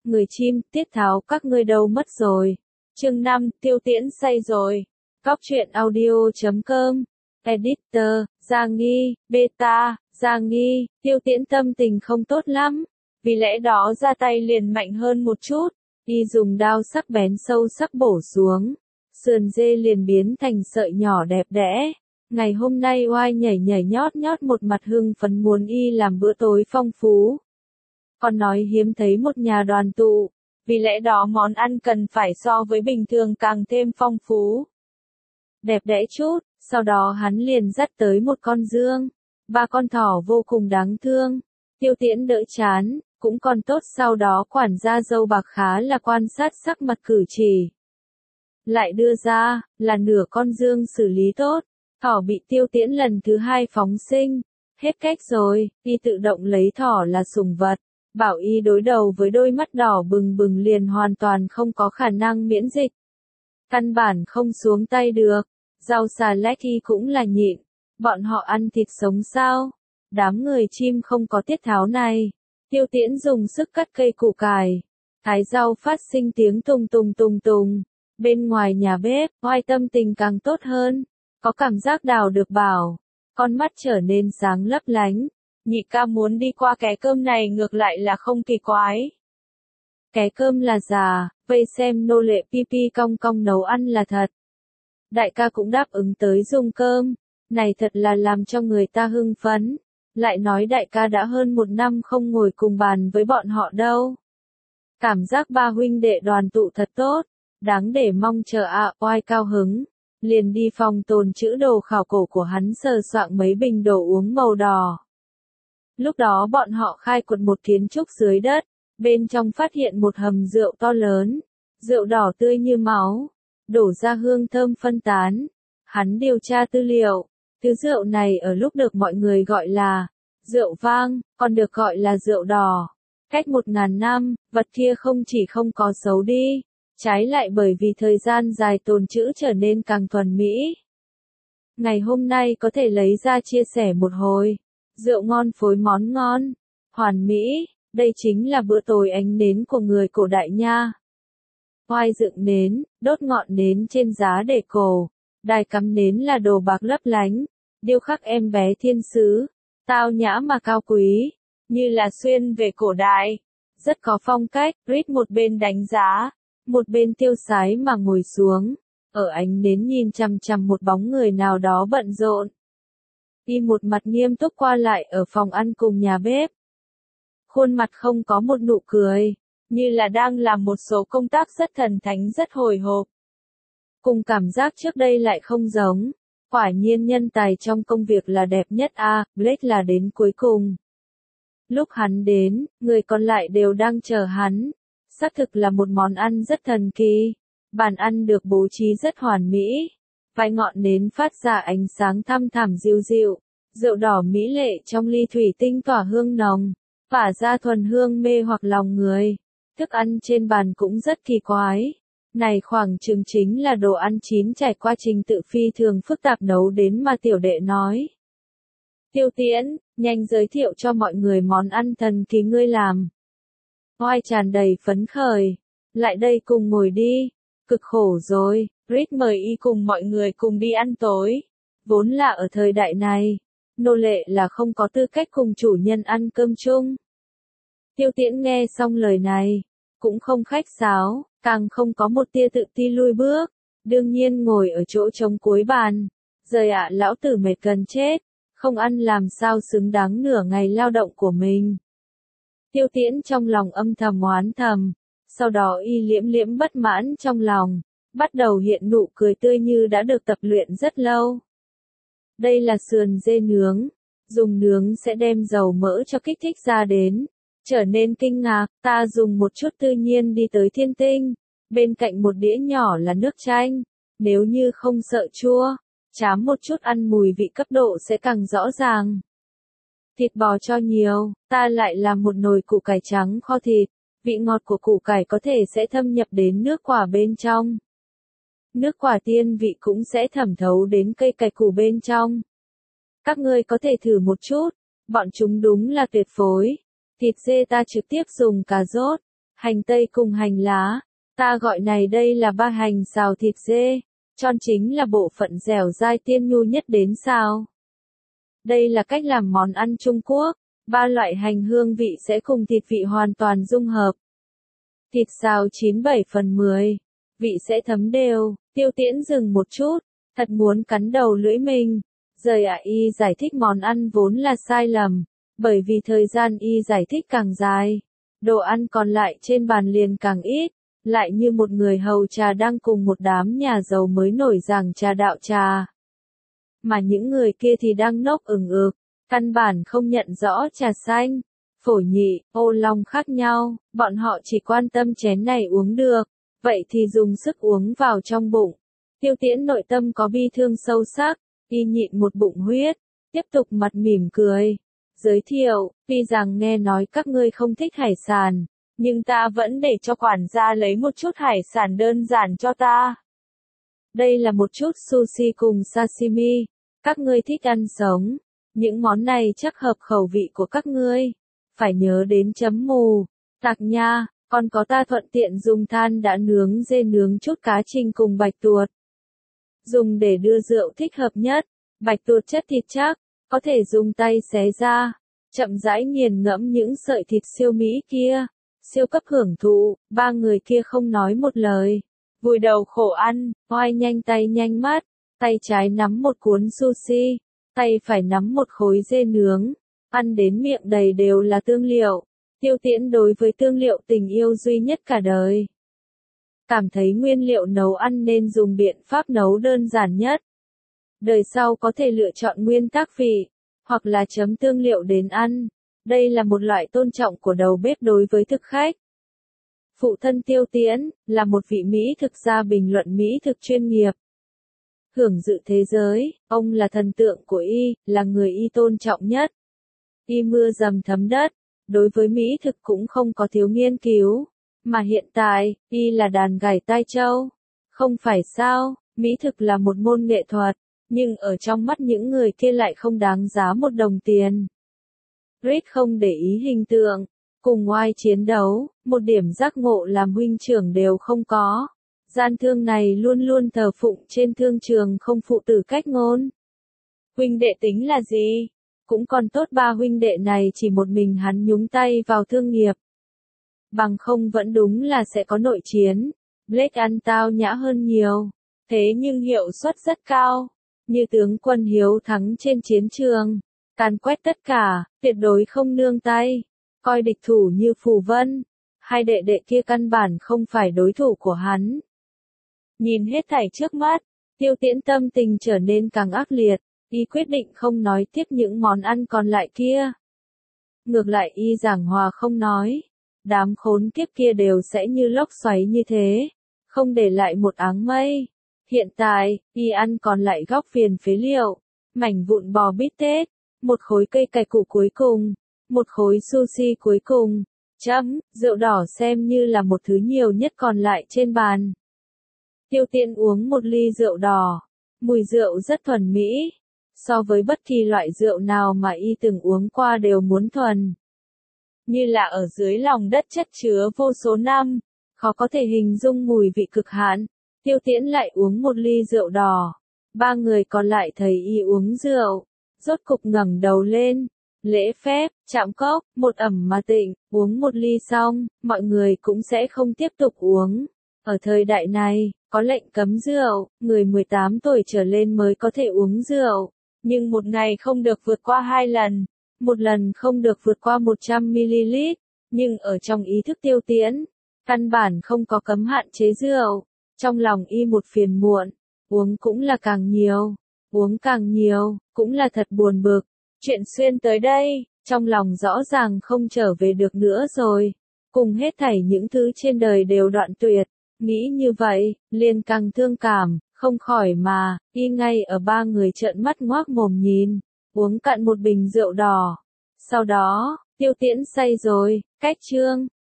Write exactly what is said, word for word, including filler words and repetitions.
Người chim, tiết tháo các ngươi đâu mất rồi. Chương năm, Tiêu Tiễn say rồi. Cóc truyện audio chấm com. Editor, Giang Nghi, Beta, Giang Nghi, Tiêu Tiễn tâm tình không tốt lắm. Vì lẽ đó ra tay liền mạnh hơn một chút. Y dùng đao sắc bén sâu sắc bổ xuống. Sườn dê liền biến thành sợi nhỏ đẹp đẽ. Ngày hôm nay oai nhảy nhảy nhót nhót một mặt hưng phấn muốn y làm bữa tối phong phú. Còn nói hiếm thấy một nhà đoàn tụ, vì lẽ đó món ăn cần phải so với bình thường càng thêm phong phú. Đẹp đẽ chút, sau đó hắn liền dắt tới một con dương, ba con thỏ vô cùng đáng thương. Tiêu Tiễn đỡ chán, cũng còn tốt sau đó quản gia dâu bạc khá là quan sát sắc mặt cử chỉ. Lại đưa ra, là nửa con dương xử lý tốt, thỏ bị Tiêu Tiễn lần thứ hai phóng sinh. Hết cách rồi, y tự động lấy thỏ là sủng vật. Bảo y đối đầu với đôi mắt đỏ bừng bừng liền hoàn toàn không có khả năng miễn dịch. Căn bản không xuống tay được. Rau xà lách y cũng là nhịn. Bọn họ ăn thịt sống sao? Đám người chim không có tiết tháo này. Tiêu Tiễn dùng sức cắt cây củ cải. Thái rau phát sinh tiếng tùng tùng tùng tùng. Bên ngoài nhà bếp, oai tâm tình càng tốt hơn. Có cảm giác đào được bảo. Con mắt trở nên sáng lấp lánh. Nhị ca muốn đi qua cái cơm này ngược lại là không kỳ quái. Cái cơm là già, vây xem nô lệ pi pi cong cong nấu ăn là thật. Đại ca cũng đáp ứng tới dùng cơm, này thật là làm cho người ta hưng phấn. Lại nói đại ca đã hơn một năm không ngồi cùng bàn với bọn họ đâu. Cảm giác ba huynh đệ đoàn tụ thật tốt, đáng để mong chờ ạ. À, oai cao hứng. Liền đi phòng tồn trữ đồ khảo cổ của hắn sờ soạng mấy bình đồ uống màu đỏ. Lúc đó bọn họ khai quật một kiến trúc dưới đất, bên trong phát hiện một hầm rượu to lớn, rượu đỏ tươi như máu, đổ ra hương thơm phân tán. Hắn điều tra tư liệu, thứ rượu này ở lúc được mọi người gọi là rượu vang, còn được gọi là rượu đỏ. Cách một ngàn năm, vật kia không chỉ không có xấu đi, trái lại bởi vì thời gian dài tồn trữ trở nên càng thuần mỹ. Ngày hôm nay có thể lấy ra chia sẻ một hồi. Rượu ngon phối món ngon, hoàn mỹ, đây chính là bữa tối ánh nến của người cổ đại nha. Oai dựng nến, đốt ngọn nến trên giá để cổ, đài cắm nến là đồ bạc lấp lánh, điêu khắc em bé thiên sứ, tao nhã mà cao quý, như là xuyên về cổ đại, rất có phong cách. Rít một bên đánh giá, một bên tiêu sái mà ngồi xuống, ở ánh nến nhìn chằm chằm một bóng người nào đó bận rộn. Y một mặt nghiêm túc qua lại ở phòng ăn cùng nhà bếp. Khuôn mặt không có một nụ cười, như là đang làm một số công tác rất thần thánh rất hồi hộp. Cùng cảm giác trước đây lại không giống. Quả nhiên nhân tài trong công việc là đẹp nhất a. À, Blake là đến cuối cùng. Lúc hắn đến, người còn lại đều đang chờ hắn. Xác thực là một món ăn rất thần kỳ. Bàn ăn được bố trí rất hoàn mỹ. Vài ngọn nến phát ra ánh sáng thăm thẳm dịu dịu, rượu đỏ mỹ lệ trong ly thủy tinh tỏa hương nồng, phả ra thuần hương mê hoặc lòng người. Thức ăn trên bàn cũng rất kỳ quái. Này khoảng chừng chính là đồ ăn chín trải qua trình tự phi thường phức tạp nấu đến mà tiểu đệ nói. Tiêu Tiễn, nhanh giới thiệu cho mọi người món ăn thần kỳ ngươi làm. Oai tràn đầy phấn khởi. Lại đây cùng ngồi đi. Cực khổ rồi. Rít mời y cùng mọi người cùng đi ăn tối. Vốn là ở thời đại này, nô lệ là không có tư cách cùng chủ nhân ăn cơm chung. Tiêu Tiễn nghe xong lời này, cũng không khách sáo, càng không có một tia tự ti lui bước, đương nhiên ngồi ở chỗ trống cuối bàn. Rời ạ, lão tử mệt gần chết, không ăn làm sao xứng đáng nửa ngày lao động của mình. Tiêu Tiễn trong lòng âm thầm oán thầm, sau đó y liễm liễm bất mãn trong lòng. Bắt đầu hiện nụ cười tươi như đã được tập luyện rất lâu. Đây là sườn dê nướng, dùng nướng sẽ đem dầu mỡ cho kích thích ra đến, trở nên kinh ngạc. Ta dùng một chút tự nhiên đi tới thiên tinh, bên cạnh một đĩa nhỏ là nước chanh, nếu như không sợ chua, chám một chút ăn mùi vị cấp độ sẽ càng rõ ràng. Thịt bò cho nhiều, ta lại làm một nồi củ cải trắng kho thịt, vị ngọt của củ cải có thể sẽ thâm nhập đến nước quả bên trong. Nước quả tiên vị cũng sẽ thẩm thấu đến cây cải củ bên trong. Các ngươi có thể thử một chút, bọn chúng đúng là tuyệt phối. Thịt dê ta trực tiếp dùng cà rốt, hành tây cùng hành lá. Ta gọi này đây là ba hành xào thịt dê, tròn chính là bộ phận dẻo dai tiên nhu nhất đến xào. Đây là cách làm món ăn Trung Quốc, ba loại hành hương vị sẽ cùng thịt vị hoàn toàn dung hợp. Thịt xào chín bảy phần mười, vị sẽ thấm đều. Tiêu Tiễn dừng một chút, thật muốn cắn đầu lưỡi mình. Rời ạ y giải thích món ăn vốn là sai lầm, bởi vì thời gian y giải thích càng dài, đồ ăn còn lại trên bàn liền càng ít, lại như một người hầu trà đang cùng một đám nhà giàu mới nổi giảng trà đạo trà. Mà những người kia thì đang nốc ửng ực, căn bản không nhận rõ trà xanh, phổ nhị, ô long khác nhau, bọn họ chỉ quan tâm chén này uống được, vậy thì dùng sức uống vào trong bụng. Tiêu Tiễn nội tâm có bi thương sâu sắc, y nhịn một bụng huyết, tiếp tục mặt mỉm cười. Giới thiệu, tuy rằng nghe nói các ngươi không thích hải sản, nhưng ta vẫn để cho quản gia lấy một chút hải sản đơn giản cho ta. Đây là một chút sushi cùng sashimi, các ngươi thích ăn sống, những món này chắc hợp khẩu vị của các ngươi. Phải nhớ đến chấm mù, tạc nha, còn có ta thuận tiện dùng than đã nướng dê nướng chút cá trinh cùng bạch tuột. Dùng để đưa rượu thích hợp nhất, bạch tuột chất thịt chắc, có thể dùng tay xé ra, chậm rãi nghiền ngẫm những sợi thịt siêu mỹ kia, siêu cấp hưởng thụ. Ba người kia không nói một lời, vùi đầu khổ ăn, oai nhanh tay nhanh mắt, tay trái nắm một cuốn sushi, tay phải nắm một khối dê nướng, ăn đến miệng đầy đều là tương liệu. Tiêu Tiễn đối với tương liệu tình yêu duy nhất cả đời. Cảm thấy nguyên liệu nấu ăn nên dùng biện pháp nấu đơn giản nhất. Đời sau có thể lựa chọn nguyên tắc vị, hoặc là chấm tương liệu đến ăn. Đây là một loại tôn trọng của đầu bếp đối với thực khách. Phụ thân Tiêu Tiễn, là một vị Mỹ thực gia bình luận Mỹ thực chuyên nghiệp. Hưởng dự thế giới, ông là thần tượng của y, là người y tôn trọng nhất. Y mưa dầm thấm đất, đối với Mỹ thực cũng không có thiếu nghiên cứu. Mà hiện tại, y là đàn gảy tai châu. Không phải sao, Mỹ thực là một môn nghệ thuật, nhưng ở trong mắt những người kia lại không đáng giá một đồng tiền. Reed không để ý hình tượng, cùng oai chiến đấu, một điểm giác ngộ làm huynh trưởng đều không có. Gian thương này luôn luôn thờ phụng trên thương trường không phụ tử cách ngôn. Huynh đệ tính là gì? Cũng còn tốt ba huynh đệ này chỉ một mình hắn nhúng tay vào thương nghiệp. Bằng không vẫn đúng là sẽ có nội chiến. Blake ăn tao nhã hơn nhiều, thế nhưng hiệu suất rất cao. Như tướng quân hiếu thắng trên chiến trường, càn quét tất cả, tuyệt đối không nương tay, coi địch thủ như phù vân. Hai đệ đệ kia căn bản không phải đối thủ của hắn. Nhìn hết thảy trước mắt, Tiêu Tiễn tâm tình trở nên càng ác liệt, y quyết định không nói tiếp những món ăn còn lại kia. Ngược lại y giảng hòa không nói, đám khốn kiếp kia đều sẽ như lốc xoáy như thế, không để lại một áng mây. Hiện tại, y ăn còn lại góc viền phế liệu, mảnh vụn bò bít tết, một khối cây cải củ cuối cùng, một khối sushi cuối cùng, chấm, rượu đỏ xem như là một thứ nhiều nhất còn lại trên bàn. Tiêu Tiễn uống một ly rượu đỏ, mùi rượu rất thuần mỹ, so với bất kỳ loại rượu nào mà y từng uống qua đều muốn thuần. Như là ở dưới lòng đất chất chứa vô số năm, khó có thể hình dung mùi vị cực hạn. Tiêu Tiễn lại uống một ly rượu đỏ, ba người còn lại thấy y uống rượu, rốt cục ngẩng đầu lên, lễ phép, chạm cốc, một ẩm mà tịnh, uống một ly xong, mọi người cũng sẽ không tiếp tục uống. Ở thời đại này, có lệnh cấm rượu, người mười tám tuổi trở lên mới có thể uống rượu, nhưng một ngày không được vượt qua hai lần, một lần không được vượt qua một trăm mi li lít, nhưng ở trong ý thức Tiêu Tiễn, căn bản không có cấm hạn chế rượu. Trong lòng y một phiền muộn, uống cũng là càng nhiều, uống càng nhiều, cũng là thật buồn bực. Chuyện xuyên tới đây, trong lòng rõ ràng không trở về được nữa rồi, cùng hết thảy những thứ trên đời đều đoạn tuyệt. Nghĩ như vậy, liền càng thương cảm, không khỏi mà, y ngay ở ba người trợn mắt ngoác mồm nhìn, uống cạn một bình rượu đỏ. Sau đó, Tiêu Tiễn say rồi, cách chương.